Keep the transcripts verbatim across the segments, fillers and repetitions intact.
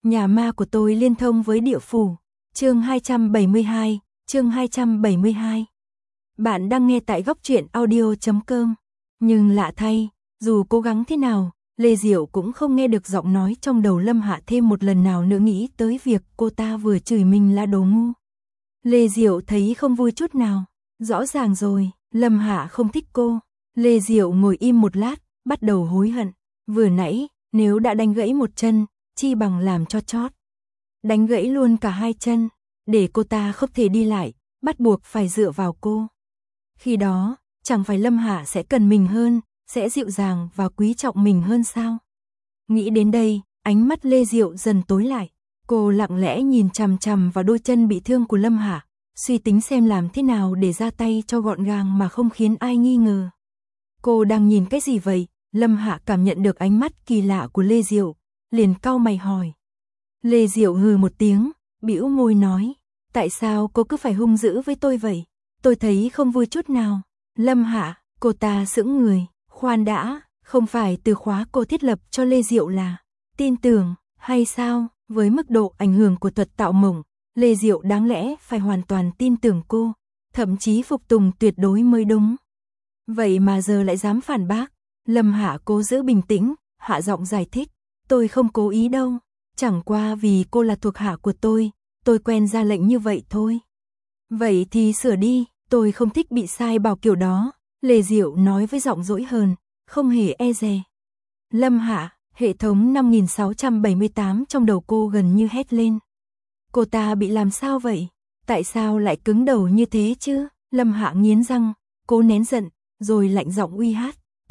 Nhà ma của tôi liên thông với địa phủ. Chương hai trăm bảy mươi hai, chương hai trăm bảy mươi hai. Bạn đang nghe tại góc truyện audio chấm com. Nhưng lạ thay, dù cố gắng thế nào, Lê Diệu cũng không nghe được giọng nói trong đầu Lâm Hạ thêm một lần nào nữa nghĩ tới việc cô ta vừa chửi mình là đồ ngu. Lê Diệu thấy không vui chút nào. Rõ ràng rồi, Lâm Hạ không thích cô. Lê Diệu ngồi im một lát, bắt đầu hối hận. Vừa nãy, nếu đã đánh gãy một chân, chi bằng làm cho chót. Đánh gãy luôn cả hai chân, để cô ta không thể đi lại, bắt buộc phải dựa vào cô. Khi đó, chẳng phải Lâm Hạ sẽ cần mình hơn, sẽ dịu dàng và quý trọng mình hơn sao? Nghĩ đến đây, ánh mắt Lê Diệu dần tối lại. Cô lặng lẽ nhìn chằm chằm vào đôi chân bị thương của Lâm Hạ, suy tính xem làm thế nào để ra tay cho gọn gàng mà không khiến ai nghi ngờ. Cô đang nhìn cái gì vậy? Lâm Hạ cảm nhận được ánh mắt kỳ lạ của Lê Diệu, liền cau mày hỏi. Lê Diệu hừ một tiếng, bĩu môi nói, tại sao cô cứ phải hung dữ với tôi vậy? Tôi thấy không vui chút nào. Lâm Hạ, cô ta sững người, khoan đã, không phải từ khóa cô thiết lập cho Lê Diệu là tin tưởng, hay sao? Với mức độ ảnh hưởng của thuật tạo mộng, Lê Diệu đáng lẽ phải hoàn toàn tin tưởng cô, thậm chí phục tùng tuyệt đối mới đúng. Vậy mà giờ lại dám phản bác. Lâm Hạ cố giữ bình tĩnh, hạ giọng giải thích, tôi không cố ý đâu, chẳng qua vì cô là thuộc hạ của tôi, tôi quen ra lệnh như vậy thôi. Vậy thì sửa đi, tôi không thích bị sai bảo kiểu đó, Lê Diệu nói với giọng dỗi hờn, không hề e dè. Lâm Hạ, hệ thống năm nghìn sáu trăm bảy mươi tám trong đầu cô gần như hét lên. Cô ta bị làm sao vậy? Tại sao lại cứng đầu như thế chứ? Lâm Hạ nghiến răng, cố nén giận, rồi lạnh giọng uy hát, P.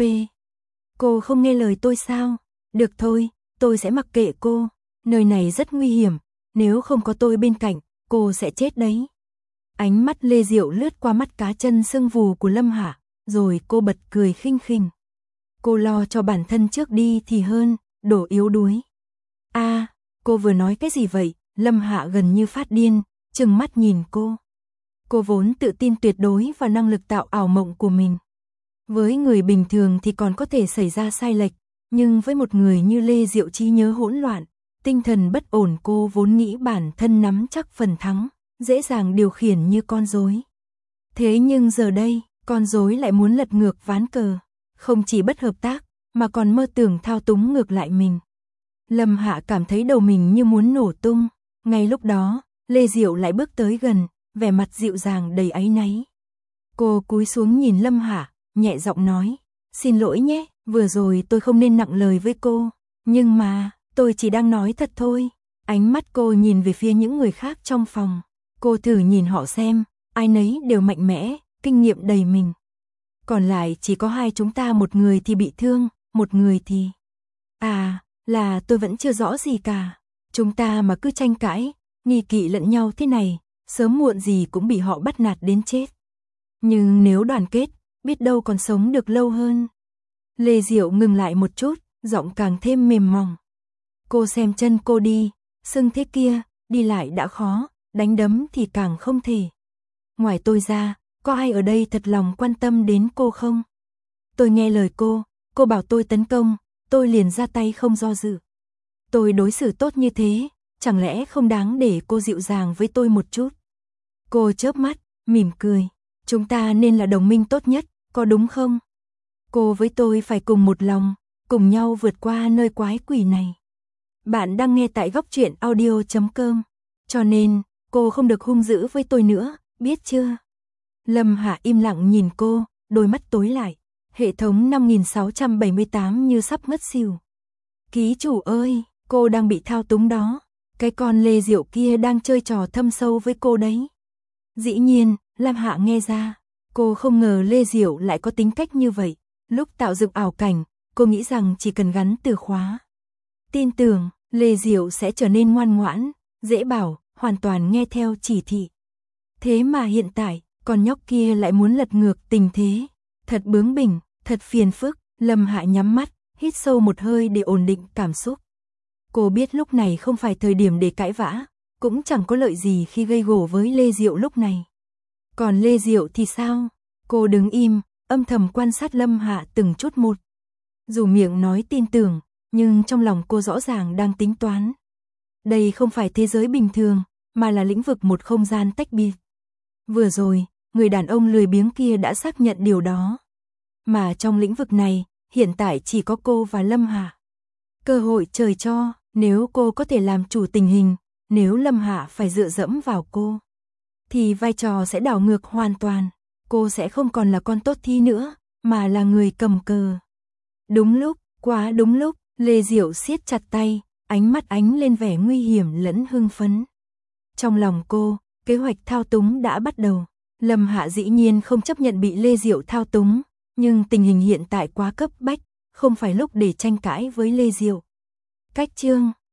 Cô không nghe lời tôi sao? Được thôi, tôi sẽ mặc kệ cô. Nơi này rất nguy hiểm, nếu không có tôi bên cạnh, cô sẽ chết đấy. Ánh mắt Lê Diệu lướt qua mắt cá chân sưng vù của Lâm Hạ, rồi cô bật cười khinh khỉnh. Cô lo cho bản thân trước đi thì hơn, đồ yếu đuối. A, à, cô vừa nói cái gì vậy? Lâm Hạ gần như phát điên, trừng mắt nhìn cô. Cô vốn tự tin tuyệt đối vào năng lực tạo ảo mộng của mình. Với người bình thường thì còn có thể xảy ra sai lệch, nhưng với một người như Lê Diệu trí nhớ hỗn loạn, tinh thần bất ổn, cô vốn nghĩ bản thân nắm chắc phần thắng, dễ dàng điều khiển như con rối. Thế nhưng giờ đây, con rối lại muốn lật ngược ván cờ, không chỉ bất hợp tác, mà còn mơ tưởng thao túng ngược lại mình. Lâm Hạ cảm thấy đầu mình như muốn nổ tung, ngay lúc đó, Lê Diệu lại bước tới gần, vẻ mặt dịu dàng đầy áy náy. Cô cúi xuống nhìn Lâm Hạ, nhẹ giọng nói, xin lỗi nhé, vừa rồi tôi không nên nặng lời với cô, nhưng mà, tôi chỉ đang nói thật thôi. Ánh mắt cô nhìn về phía những người khác trong phòng, cô thử nhìn họ xem, ai nấy đều mạnh mẽ, kinh nghiệm đầy mình. Còn lại chỉ có hai chúng ta, một người thì bị thương, một người thì... À, là tôi vẫn chưa rõ gì cả. Chúng ta mà cứ tranh cãi, nghi kỵ lẫn nhau thế này, sớm muộn gì cũng bị họ bắt nạt đến chết. Nhưng nếu đoàn kết, biết đâu còn sống được lâu hơn. Lê Diệu ngừng lại một chút, giọng càng thêm mềm mỏng. Cô xem chân cô đi, sưng thế kia, đi lại đã khó, đánh đấm thì càng không thể. Ngoài tôi ra, có ai ở đây thật lòng quan tâm đến cô không? Tôi nghe lời cô, cô bảo tôi tấn công, tôi liền ra tay không do dự. Tôi đối xử tốt như thế, chẳng lẽ không đáng để cô dịu dàng với tôi một chút? Cô chớp mắt, mỉm cười. Chúng ta nên là đồng minh tốt nhất, có đúng không? Cô với tôi phải cùng một lòng, cùng nhau vượt qua nơi quái quỷ này. Bạn đang nghe tại góc truyện audio chấm com. Cho nên, cô không được hung dữ với tôi nữa, biết chưa? Lâm Hạ im lặng nhìn cô, đôi mắt tối lại. Hệ thống năm nghìn sáu trăm bảy mươi tám như sắp ngất xỉu. Ký chủ ơi, cô đang bị thao túng đó. Cái con Lê Diệu kia đang chơi trò thâm sâu với cô đấy. Dĩ nhiên, Lâm Hạ nghe ra, cô không ngờ Lê Diệu lại có tính cách như vậy. Lúc tạo dựng ảo cảnh, cô nghĩ rằng chỉ cần gắn từ khóa tin tưởng, Lê Diệu sẽ trở nên ngoan ngoãn, dễ bảo, hoàn toàn nghe theo chỉ thị. Thế mà hiện tại, con nhóc kia lại muốn lật ngược tình thế. Thật bướng bỉnh, thật phiền phức. Lâm Hạ nhắm mắt, hít sâu một hơi để ổn định cảm xúc. Cô biết lúc này không phải thời điểm để cãi vã, cũng chẳng có lợi gì khi gây gổ với Lê Diệu lúc này. Còn Lê Diệu thì sao? Cô đứng im, âm thầm quan sát Lâm Hạ từng chút một. Dù miệng nói tin tưởng, nhưng trong lòng cô rõ ràng đang tính toán. Đây không phải thế giới bình thường, mà là lĩnh vực một không gian tách biệt. Vừa rồi, người đàn ông lười biếng kia đã xác nhận điều đó. Mà trong lĩnh vực này, hiện tại chỉ có cô và Lâm Hạ. Cơ hội trời cho, nếu cô có thể làm chủ tình hình, nếu Lâm Hạ phải dựa dẫm vào cô, thì vai trò sẽ đảo ngược hoàn toàn. Cô sẽ không còn là con tốt thi nữa, mà là người cầm cờ. Đúng lúc, quá đúng lúc, Lê Diệu siết chặt tay, ánh mắt ánh lên vẻ nguy hiểm lẫn hưng phấn. Trong lòng cô, kế hoạch thao túng đã bắt đầu. Lâm Hạ dĩ nhiên không chấp nhận bị Lê Diệu thao túng, nhưng tình hình hiện tại quá cấp bách, không phải lúc để tranh cãi với Lê Diệu. Cách chương